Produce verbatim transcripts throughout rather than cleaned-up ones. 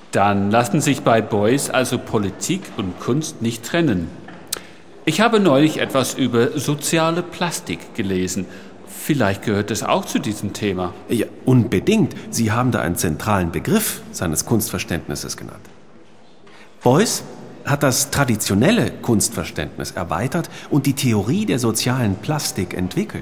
Dann lassen sich bei Beuys also Politik und Kunst nicht trennen. Ich habe neulich etwas über soziale Plastik gelesen. Vielleicht gehört es auch zu diesem Thema. Ja, unbedingt. Sie haben da einen zentralen Begriff seines Kunstverständnisses genannt. Beuys hat das traditionelle Kunstverständnis erweitert und die Theorie der sozialen Plastik entwickelt.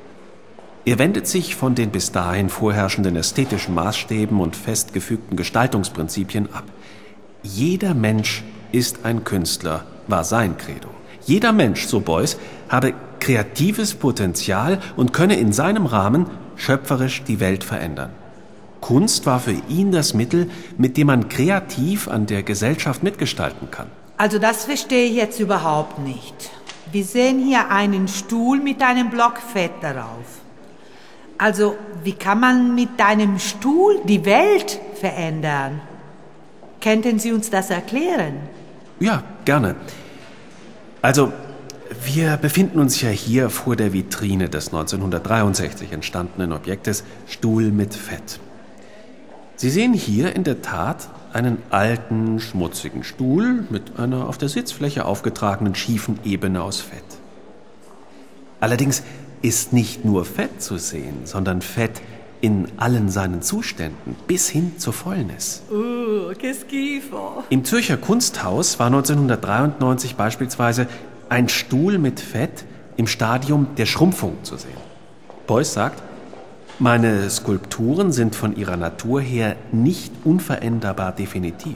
Er wendet sich von den bis dahin vorherrschenden ästhetischen Maßstäben und festgefügten Gestaltungsprinzipien ab. Jeder Mensch ist ein Künstler, war sein Credo. Jeder Mensch, so Beuys, habe kreatives Potenzial und könne in seinem Rahmen schöpferisch die Welt verändern. Kunst war für ihn das Mittel, mit dem man kreativ an der Gesellschaft mitgestalten kann. Also das verstehe ich jetzt überhaupt nicht. Wir sehen hier einen Stuhl mit einem Block Fett darauf. Also, wie kann man mit einem Stuhl die Welt verändern? Könnten Sie uns das erklären? Ja, gerne. Also, wir befinden uns ja hier vor der Vitrine des neunzehnhundertdreiundsechzig entstandenen Objektes Stuhl mit Fett. Sie sehen hier in der Tat einen alten, schmutzigen Stuhl mit einer auf der Sitzfläche aufgetragenen schiefen Ebene aus Fett. Allerdings ist nicht nur Fett zu sehen, sondern Fett in allen seinen Zuständen, bis hin zur Fäulnis. Uh, que schifo. Im Zürcher Kunsthaus war neunzehnhundertdreiundneunzig beispielsweise ein Stuhl mit Fett im Stadium der Schrumpfung zu sehen. Beuys sagt, meine Skulpturen sind von ihrer Natur her nicht unveränderbar definitiv.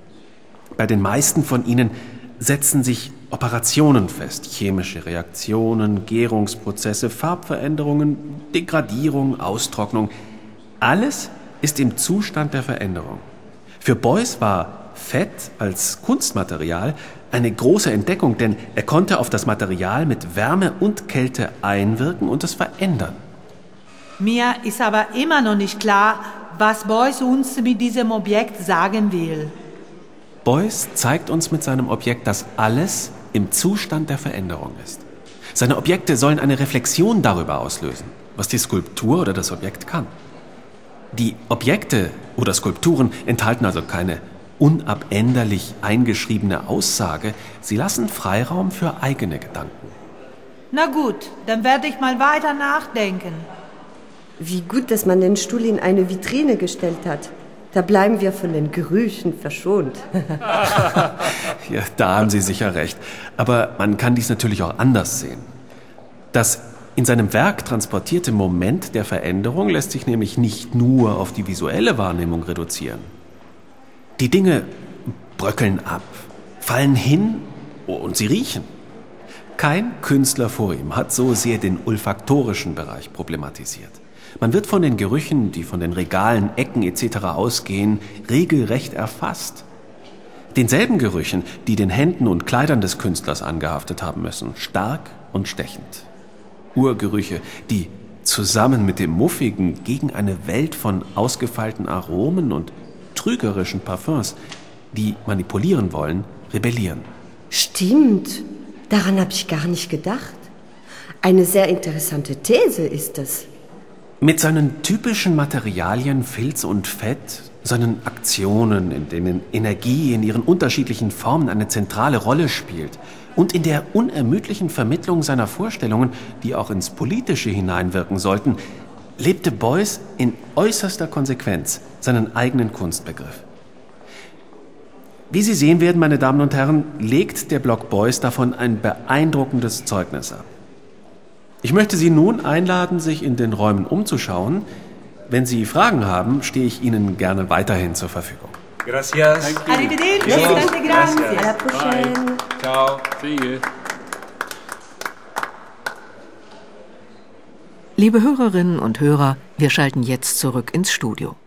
Bei den meisten von ihnen setzen sich Operationen fest, chemische Reaktionen, Gärungsprozesse, Farbveränderungen, Degradierung, Austrocknung. Alles ist im Zustand der Veränderung. Für Beuys war Fett als Kunstmaterial eine große Entdeckung, denn er konnte auf das Material mit Wärme und Kälte einwirken und es verändern. Mir ist aber immer noch nicht klar, was Beuys uns mit diesem Objekt sagen will. Beuys zeigt uns mit seinem Objekt, dass alles im Zustand der Veränderung ist. Seine Objekte sollen eine Reflexion darüber auslösen, was die Skulptur oder das Objekt kann. Die Objekte oder Skulpturen enthalten also keine unabänderlich eingeschriebene Aussage, sie lassen Freiraum für eigene Gedanken. Na gut, dann werde ich mal weiter nachdenken. Wie gut, dass man den Stuhl in eine Vitrine gestellt hat. Da bleiben wir von den Gerüchen verschont. Ja, da haben Sie sicher recht. Aber man kann dies natürlich auch anders sehen. Das in seinem Werk transportierte Moment der Veränderung lässt sich nämlich nicht nur auf die visuelle Wahrnehmung reduzieren. Die Dinge bröckeln ab, fallen hin und sie riechen. Kein Künstler vor ihm hat so sehr den olfaktorischen Bereich problematisiert. Man wird von den Gerüchen, die von den Regalen, Ecken et cetera ausgehen, regelrecht erfasst. Denselben Gerüchen, die den Händen und Kleidern des Künstlers angehaftet haben müssen, stark und stechend. Urgerüche, die zusammen mit dem Muffigen gegen eine Welt von ausgefeilten Aromen und trügerischen Parfums, die manipulieren wollen, rebellieren. Stimmt, daran habe ich gar nicht gedacht. Eine sehr interessante These ist es. Mit seinen typischen Materialien Filz und Fett, seinen Aktionen, in denen Energie in ihren unterschiedlichen Formen eine zentrale Rolle spielt und in der unermüdlichen Vermittlung seiner Vorstellungen, die auch ins Politische hineinwirken sollten, lebte Beuys in äußerster Konsequenz seinen eigenen Kunstbegriff. Wie Sie sehen werden, meine Damen und Herren, legt der Block Beuys davon ein beeindruckendes Zeugnis ab. Ich möchte Sie nun einladen, sich in den Räumen umzuschauen. Wenn Sie Fragen haben, stehe ich Ihnen gerne weiterhin zur Verfügung. Gracias. Arrivederci, Yes. tante grazie. Gracias. À la prochaine. Bye. Ciao. See you. Liebe Hörerinnen und Hörer, wir schalten jetzt zurück ins Studio.